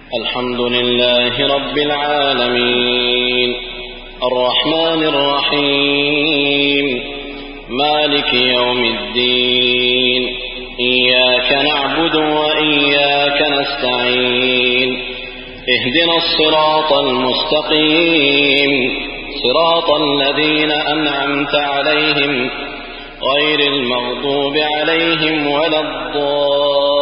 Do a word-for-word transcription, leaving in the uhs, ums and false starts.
الحمد لله رب العالمين الرحمن الرحيم مالك يوم الدين إياك نعبد وإياك نستعين اهدنا الصراط المستقيم صراط الذين أنعمت عليهم غير المغضوب عليهم ولا الضالين